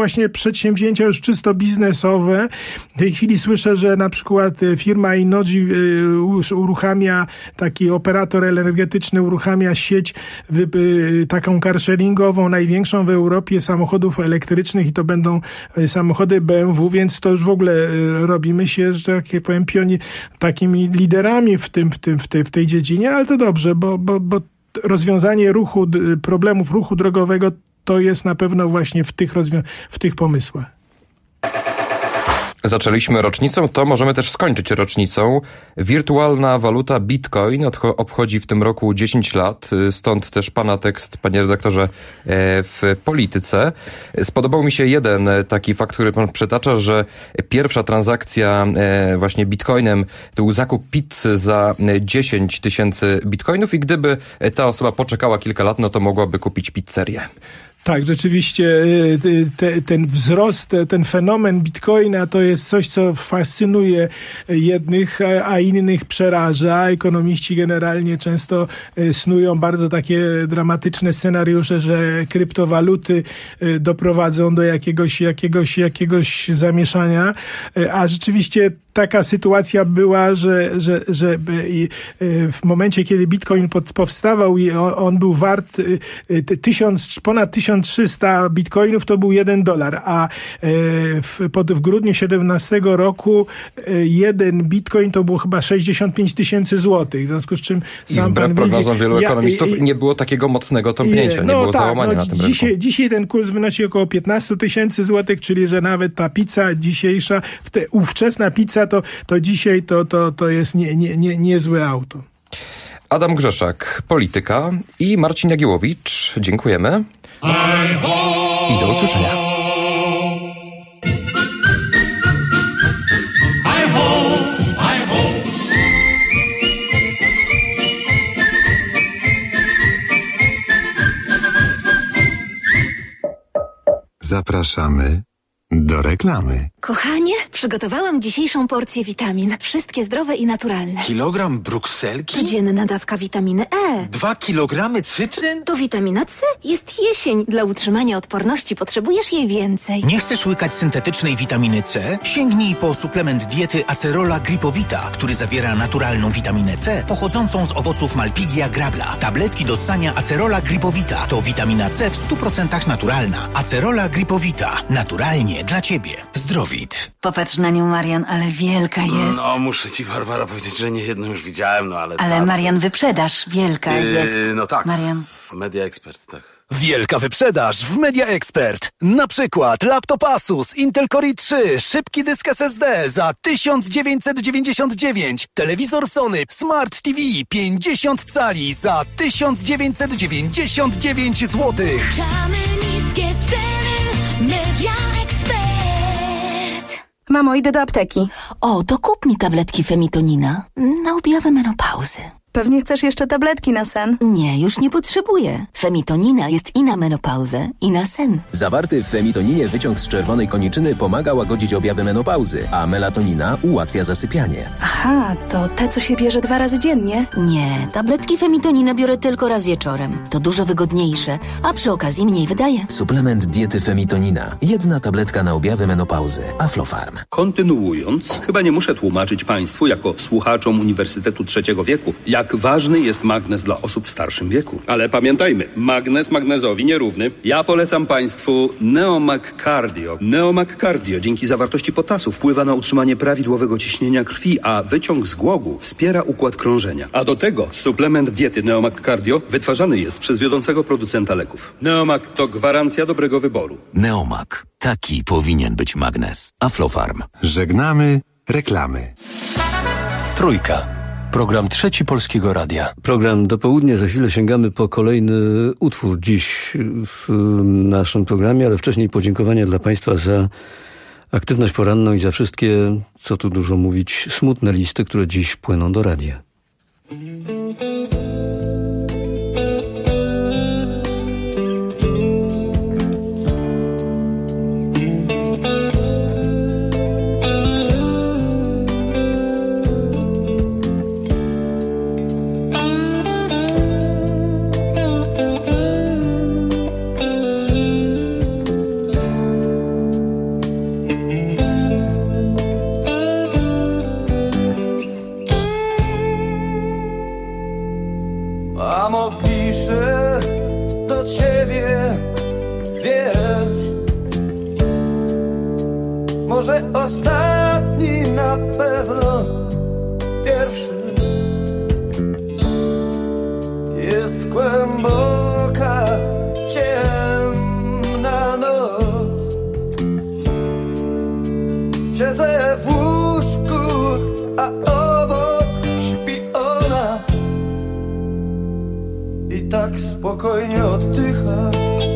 przedsięwzięcia już czysto biznesowe. W tej chwili słyszę, że na przykład firma Innogy uruchamia, taki operator energetyczny uruchamia sieć taką carsharingową, największą w Europie samochodów elektrycznych i to będą samochody B M W, więc to już w ogóle robimy się, że tak powiem, pioni- takimi liderami w tym, w tym, w tej, w tej dziedzinie, ale to dobrze, bo, bo, bo rozwiązanie ruchu, problemów ruchu drogowego to jest na pewno właśnie w tych, rozwią- w tych pomysłach. Zaczęliśmy rocznicą, to możemy też skończyć rocznicą. Wirtualna waluta Bitcoin obchodzi w tym roku dziesięć lat, stąd też pana tekst, panie redaktorze, w Polityce. Spodobał mi się jeden taki fakt, który pan przytacza, że pierwsza transakcja właśnie Bitcoinem to był zakup pizzy za dziesięć tysięcy bitcoinów i gdyby ta osoba poczekała kilka lat, no to mogłaby kupić pizzerię. Tak, rzeczywiście te, ten wzrost, ten fenomen Bitcoina to jest coś, co fascynuje jednych, a innych przeraża. Ekonomiści generalnie często snują bardzo takie dramatyczne scenariusze, że kryptowaluty doprowadzą do jakiegoś, jakiegoś, jakiegoś zamieszania, a rzeczywiście taka sytuacja była, że, że, że w momencie, kiedy Bitcoin powstawał i on był wart tysiąc, ponad tysiąc trzysta bitcoinów, to był jeden dolar, a w, pod, w grudniu siedemnastego roku jeden bitcoin to było chyba sześćdziesiąt pięć tysięcy złotych, w związku z czym sam I wbrew pan prognozom widzi, wielu ja, ekonomistów i, nie było takiego mocnego tąpnięcia, no nie było tak, załamania no, na tym dzisiaj, rynku. Dzisiaj ten kurs wynosi około piętnaście tysięcy złotych, czyli że nawet ta pizza dzisiejsza, te, ówczesna pizza to, to dzisiaj to, to, to jest nie, nie, nie, niezłe auto. Adam Grzeszak, Polityka i Marcin Jagiełowicz. Dziękujemy. I do usłyszenia. Zapraszamy do reklamy. Kochanie, przygotowałam dzisiejszą porcję witamin. Wszystkie zdrowe i naturalne. Kilogram brukselki? Codzienna dawka witaminy E. Dwa kilogramy cytryn? To witamina C. Jest jesień. Dla utrzymania odporności potrzebujesz jej więcej. Nie chcesz łykać syntetycznej witaminy C? Sięgnij po suplement diety Acerola Gripowita, który zawiera naturalną witaminę C pochodzącą z owoców Malpighia grabla. Tabletki do ssania Acerola Gripowita to witamina C w stu procentach naturalna. Acerola Gripowita. Naturalnie dla ciebie. Zdrowit. Popatrz na nią, Marian, ale wielka jest. No, muszę ci, Barbara, powiedzieć, że nie jedną już widziałem, no ale... Ale ta, Marian, jest... wyprzedaż. Wielka yy, jest. No tak. Marian. Media Expert, tak. Wielka wyprzedaż w Media Expert. Na przykład laptop Asus Intel Core i trzy, szybki dysk S S D za tysiąc dziewięćset dziewięćdziesiąt dziewięć, telewizor Sony Smart T V pięćdziesiąt cali za tysiąc dziewięćset dziewięćdziesiąt dziewięć złotych. Niskie ceny, Media Expert. Mamo, idę do apteki. O, to kup mi tabletki Femitonina na objawy menopauzy. Pewnie chcesz jeszcze tabletki na sen? Nie, już nie potrzebuję. Femitonina jest i na menopauzę, i na sen. Zawarty w femitoninie wyciąg z czerwonej koniczyny pomaga łagodzić objawy menopauzy, a melatonina ułatwia zasypianie. Aha, to te, co się bierze dwa razy dziennie? Nie, tabletki Femitonina biorę tylko raz wieczorem. To dużo wygodniejsze, a przy okazji mniej wydaje. Suplement diety Femitonina. Jedna tabletka na objawy menopauzy. Aflofarm. Kontynuując, chyba nie muszę tłumaczyć Państwu, jako słuchaczom Uniwersytetu Trzeciego Wieku, jak ważny jest magnez dla osób w starszym wieku. Ale pamiętajmy, magnez magnezowi nierówny. Ja polecam Państwu Neomag Cardio. Neomag Cardio dzięki zawartości potasu wpływa na utrzymanie prawidłowego ciśnienia krwi, a wyciąg z głogu wspiera układ krążenia. A do tego suplement diety Neomag Cardio wytwarzany jest przez wiodącego producenta leków. Neomag to gwarancja dobrego wyboru. Neomag. Taki powinien być magnez. Aflofarm. Żegnamy reklamy. Trójka. Program Trzeci Polskiego Radia. Program do południa. Za chwilę sięgamy po kolejny utwór dziś w naszym programie, ale wcześniej podziękowania dla Państwa za aktywność poranną i za wszystkie, co tu dużo mówić, smutne listy, które dziś płyną do radia. spokojnie oddycha.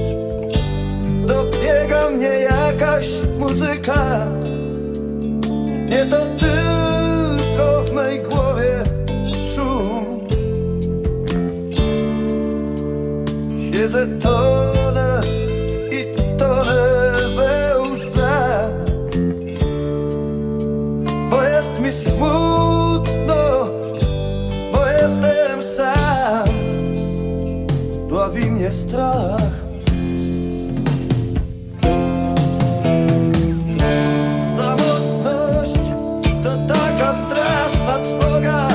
Dobiega mnie jakaś muzyka. Nie to tylko w mej głowie szum. Siedzę, tonę i tonę we łzach, bo jest mi smutno, bo jestem sam. Dławi mnie strach. Samotność to taka straszna trwoga.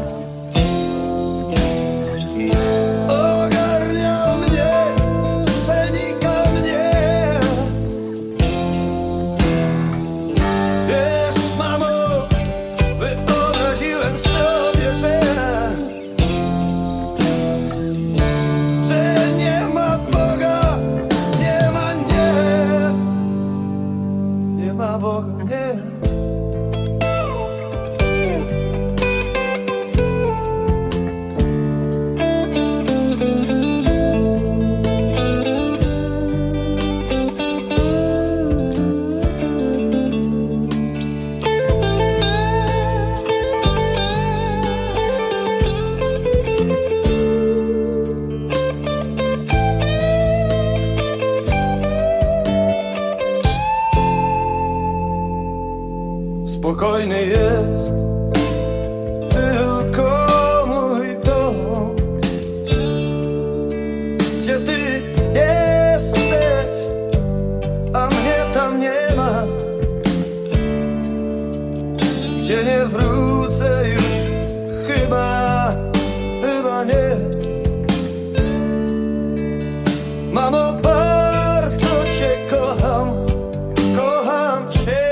Ogarnia mnie, przenika mnie. Wiesz, mamo, wyobraziłem sobie, że że nie ma Boga, nie ma, nie, nie ma Boga, nie. Spokojny jest tylko mój dom, gdzie ty jesteś, a mnie tam nie ma, gdzie nie wrócę już chyba, chyba nie. Mamo, bardzo cię kocham, kocham cię.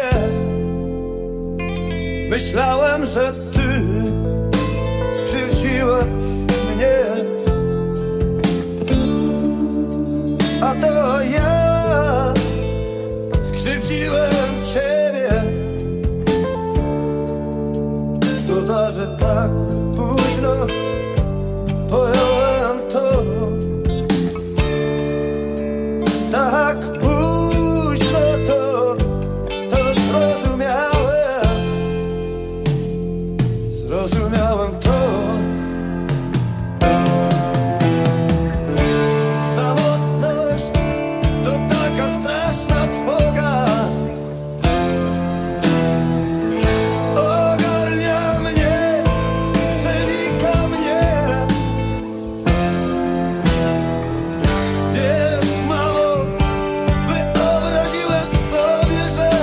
Myślałem, że ty skrzywdziłeś mnie, a to ja skrzywdziłem ciebie. Szkoda, że tak późno pojąłem to. Tak późno to, to zrozumiałem. Zrozumiałem to. Samotność to taka straszna trwoga. Ogarnia mnie, przenika mnie. Wiesz, mamo, wyobraziłem sobie, że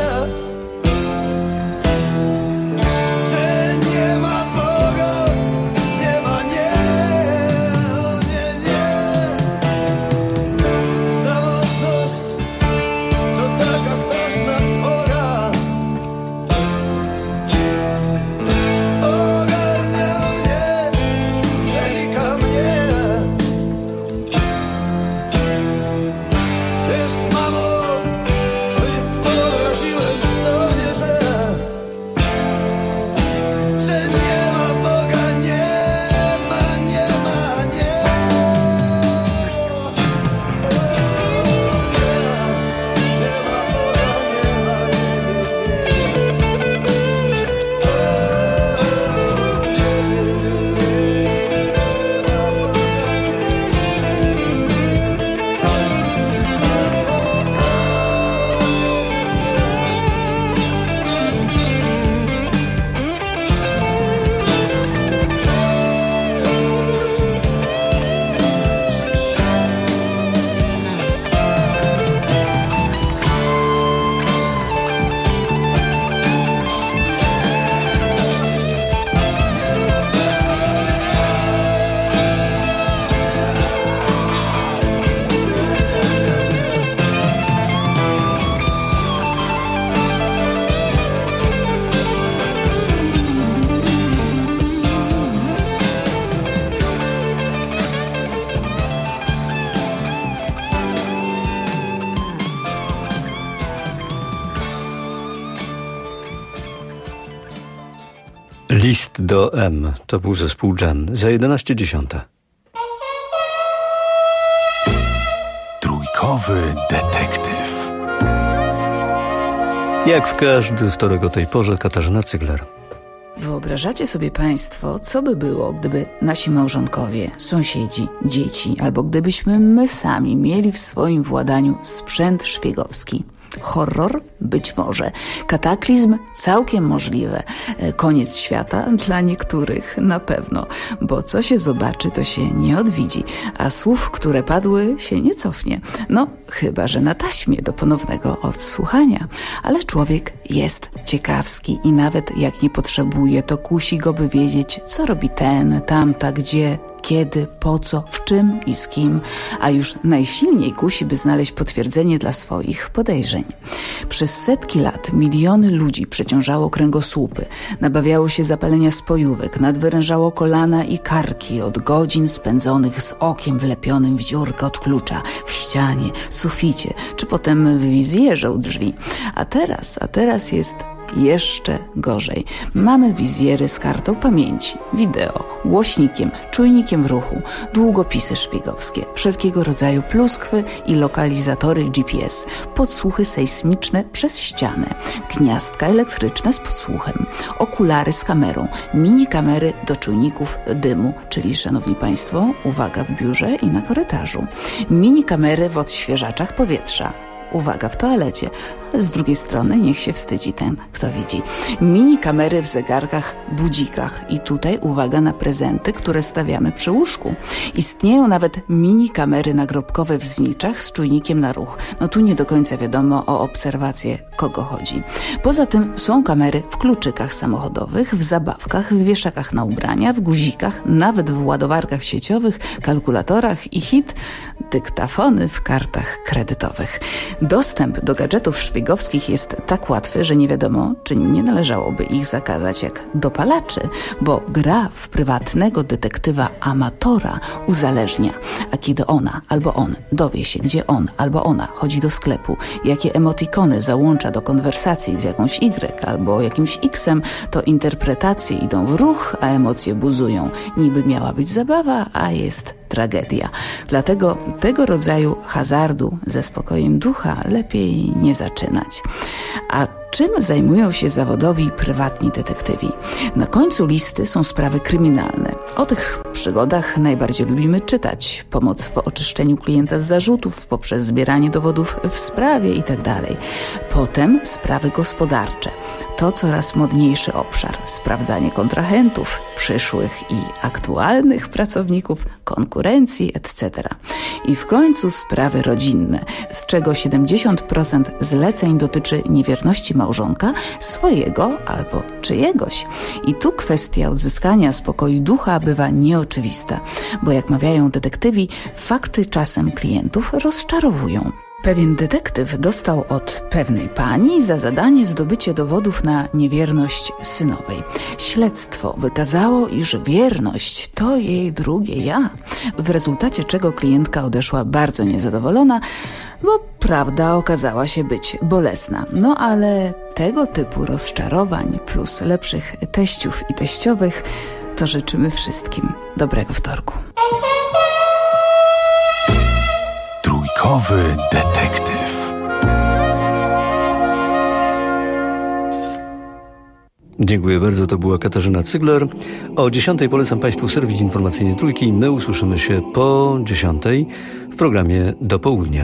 że nie ma Boga, nie ma, nie, nie, nie. Samotność to taka straszna trwoga. Ogarnia mnie, przenika mnie. Wiesz, mamo, wyobraziłem sobie, że że nie ma Boga, nie ma, nie ma, nie. O, nie, nie ma Boga, nie ma, nie, nie, List do M. To był zespół Jam. Za jedenaście dziesiąta. Trójkowy detektyw. Jak w każdy wtorek o tej porze, Katarzyna Cygler. Wyobrażacie sobie państwo, co by było, gdyby nasi małżonkowie, sąsiedzi, dzieci, albo gdybyśmy my sami mieli w swoim władaniu sprzęt szpiegowski? Horror? Być może. Kataklizm? Całkiem możliwe. Koniec świata? Dla niektórych na pewno. Bo co się zobaczy, to się nie odwidzi. A słów, które padły, się nie cofnie. No, chyba że na taśmie do ponownego odsłuchania. Ale człowiek jest ciekawski i nawet jak nie potrzebuje, to kusi go, by wiedzieć, co robi ten, tamta, gdzie, kiedy, po co, w czym i z kim. A już najsilniej kusi, by znaleźć potwierdzenie dla swoich podejrzeń. Przez setki lat miliony ludzi przeciążało kręgosłupy, nabawiało się zapalenia spojówek, nadwyrężało kolana i karki od godzin spędzonych z okiem wlepionym w dziurkę od klucza, w ścianie, suficie, czy potem w wizjerze u drzwi. A teraz, a teraz jest jeszcze gorzej. Mamy wizjery z kartą pamięci, wideo, głośnikiem, czujnikiem w ruchu, długopisy szpiegowskie, wszelkiego rodzaju pluskwy i lokalizatory G P S, podsłuchy sejsmiczne przez ścianę, gniazdka elektryczne z podsłuchem, okulary z kamerą, mini kamery do czujników dymu, czyli, szanowni państwo, uwaga w biurze i na korytarzu, mini kamery w odświeżaczach powietrza. Uwaga, w toalecie, ale z drugiej strony niech się wstydzi ten, kto widzi. Mini kamery w zegarkach, budzikach i tutaj uwaga na prezenty, które stawiamy przy łóżku. Istnieją nawet mini kamery nagrobkowe w zniczach z czujnikiem na ruch. No tu nie do końca wiadomo o obserwację, kogo chodzi. Poza tym są kamery w kluczykach samochodowych, w zabawkach, w wieszakach na ubrania, w guzikach, nawet w ładowarkach sieciowych, kalkulatorach i hit, dyktafony w kartach kredytowych. Dostęp do gadżetów szpiegowskich jest tak łatwy, że nie wiadomo, czy nie należałoby ich zakazać jak dopalaczy, bo gra w prywatnego detektywa amatora uzależnia. A kiedy ona albo on dowie się, gdzie on albo ona chodzi do sklepu, jakie emotikony załącza do konwersacji z jakąś Y albo jakimś X-em, to interpretacje idą w ruch, a emocje buzują. Niby miała być zabawa, a jest tragedia. Dlatego tego rodzaju hazardu ze spokojem ducha lepiej nie zaczynać. A czym zajmują się zawodowi prywatni detektywi? Na końcu listy są sprawy kryminalne. O tych przygodach najbardziej lubimy czytać. Pomoc w oczyszczeniu klienta z zarzutów poprzez zbieranie dowodów w sprawie itd. Potem sprawy gospodarcze. To coraz modniejszy obszar. Sprawdzanie kontrahentów, przyszłych i aktualnych pracowników, konkurencji, et cetera. I w końcu sprawy rodzinne, z czego siedemdziesiąt procent zleceń dotyczy niewierności małżonka, swojego albo czyjegoś. I tu kwestia odzyskania spokoju ducha bywa nieoczywista, bo jak mawiają detektywi, fakty czasem klientów rozczarowują. Pewien detektyw dostał od pewnej pani za zadanie zdobycie dowodów na niewierność synowej. Śledztwo wykazało, iż wierność to jej drugie ja, w rezultacie czego klientka odeszła bardzo niezadowolona, bo prawda okazała się być bolesna. No ale tego typu rozczarowań plus lepszych teściów i teściowych to życzymy wszystkim dobrego wtorku. Trójkowy detektyw. Dziękuję bardzo, to była Katarzyna Cygler. O dziesiątej polecam Państwu serwis informacyjny Trójki. My usłyszymy się po dziesiątej w programie Do Południa.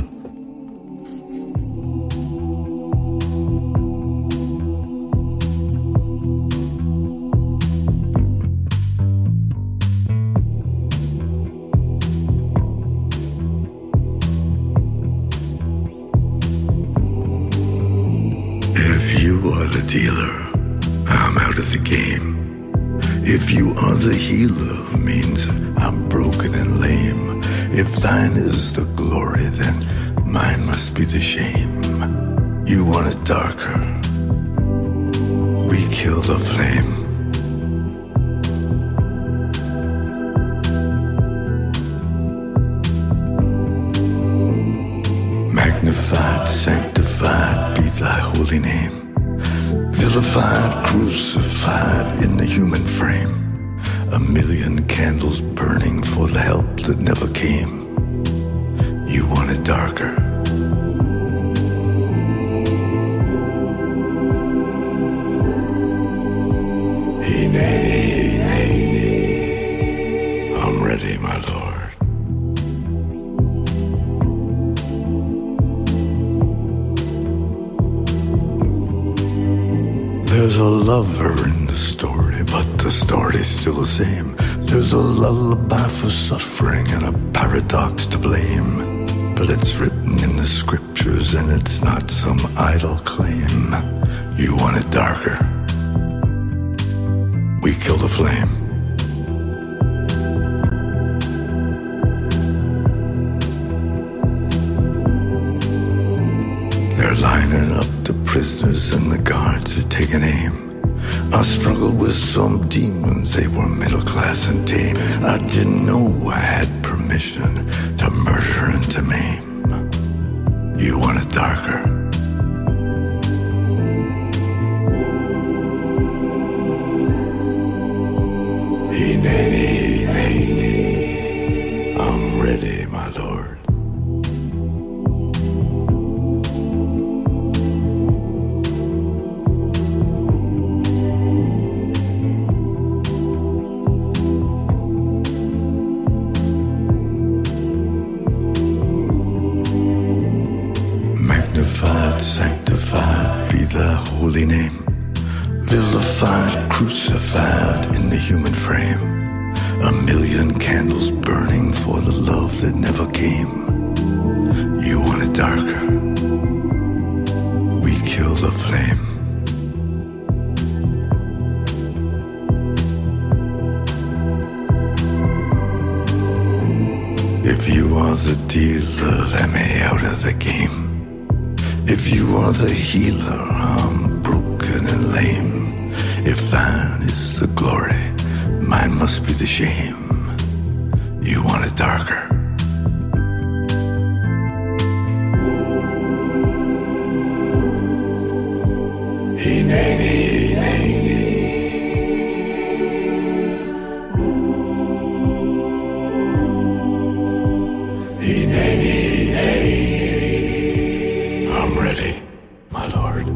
Dealer, I'm out of the game. If you are the healer, means I'm broken and lame. If thine is the glory, then mine must be the shame. You want it darker, we kill the flame. Magnified, sanctified be thy holy name. Vilified, crucified in the human frame. A million candles burning for the help that never came. You want it darker, Hineni, hineni, I'm ready, my lord. There's a lover in the story, but the story's still the same. There's a lullaby for suffering and a paradox to blame. But it's written in the scriptures and it's not some idle claim. You want it darker? We kill the flame. They're lining up the prisoners and the guards are taking aim. I struggled with some demons, they were middle class and tame. I didn't know I had permission to murder and to maim. You want it darker? Hineni, hineni, I'm ready, my lord. Magnified, sanctified be thy holy name. Vilified, crucified in the human frame. A million candles burning for the love that never came. You want it darker? We kill the flame. If you are the dealer, let me out of the game. If you are the healer, I'm broken and lame. If thine is the glory, mine must be the shame. You want it darker? Hineni, hineni. Hineni, hineni. I'm ready, my lord.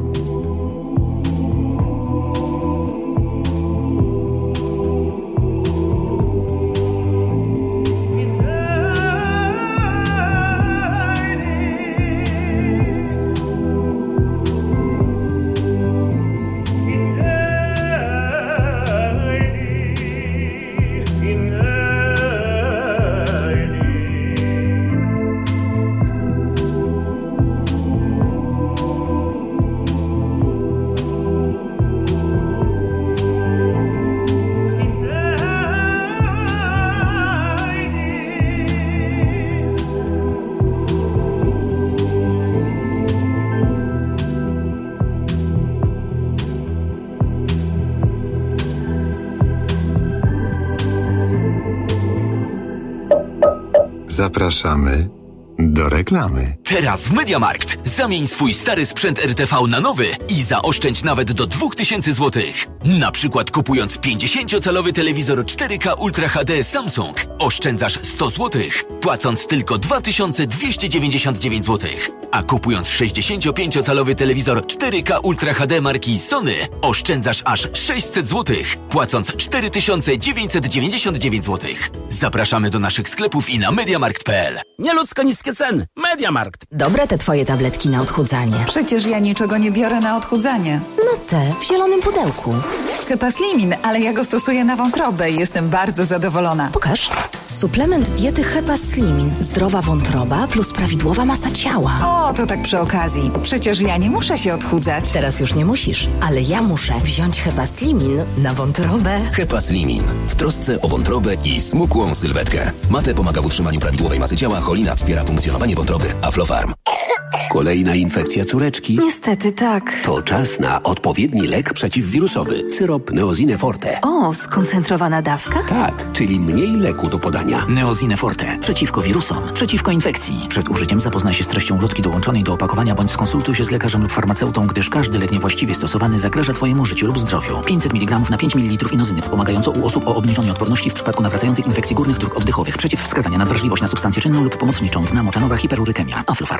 Zapraszamy do reklamy. Teraz w MediaMarkt zamień swój stary sprzęt R T V na nowy i zaoszczędź nawet do dwa tysiące złotych. Na przykład kupując pięćdziesięciocalowy telewizor cztery K Ultra H D Samsung oszczędzasz sto złotych, płacąc tylko dwa tysiące dwieście dziewięćdziesiąt dziewięć złotych. A kupując sześćdziesięciopięciocalowy telewizor cztery K Ultra H D marki Sony oszczędzasz aż sześćset złotych, płacąc cztery tysiące dziewięćset dziewięćdziesiąt dziewięć złotych. Zapraszamy do naszych sklepów i na mediamarkt kropka p l. Nieludzko niskie ceny. MediaMarkt. Dobre te twoje tabletki na odchudzanie. Przecież ja niczego nie biorę na odchudzanie. No te, w zielonym pudełku. Hepaslimin, ale ja go stosuję na wątrobę i jestem bardzo zadowolona. Pokaż. Suplement diety Hepaslimin. Zdrowa wątroba plus prawidłowa masa ciała. O, to tak przy okazji. Przecież ja nie muszę się odchudzać. Teraz już nie musisz, ale ja muszę wziąć Hepaslimin na wątrobę. Hepaslimin. W trosce o wątrobę i smukłą sylwetkę. Mate pomaga w utrzymaniu prawidłowej masy ciała, cholina wspiera funkcjonowanie wątroby. Aflofarm. Kolejna infekcja córeczki? Niestety tak. To czas na odpowiedni lek przeciwwirusowy. Syrop Neosine Forte. O, skoncentrowana dawka? Tak, czyli mniej leku do podania. Neosine Forte. Przeciwko wirusom, przeciwko infekcji. Przed użyciem zapoznaj się z treścią ulotki dołączonej do opakowania bądź skonsultuj się z lekarzem lub farmaceutą, gdyż każdy lek niewłaściwie stosowany zagraża twojemu życiu lub zdrowiu. pięćset miligramów na pięć mililitrów inozyny wspomagająco u osób o obniżonej odporności w przypadku nawracających infekcji górnych dróg oddechowych. Przeciwwskazania: nadwrażliwość na substancję czynną lub pomocniczą, dna moczanowa, hiperurykemia. Aflofarm.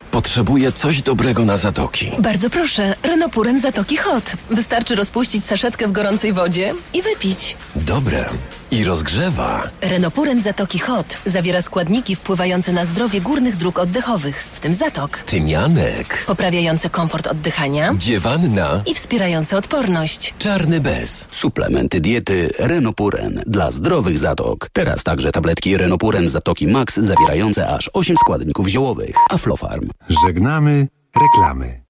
Potrzebuję coś dobrego na zatoki. Bardzo proszę, Renopuren Zatoki Hot. Wystarczy rozpuścić saszetkę w gorącej wodzie i wypić. Dobre. I rozgrzewa. Renopuren Zatoki Hot zawiera składniki wpływające na zdrowie górnych dróg oddechowych, w tym zatok. Tymianek. Poprawiające komfort oddychania. Dziewanna. I wspierające odporność. Czarny bez. Suplementy diety Renopuren dla zdrowych zatok. Teraz także tabletki Renopuren Zatoki Max zawierające aż osiem składników ziołowych. Aflofarm. Żegnamy reklamy.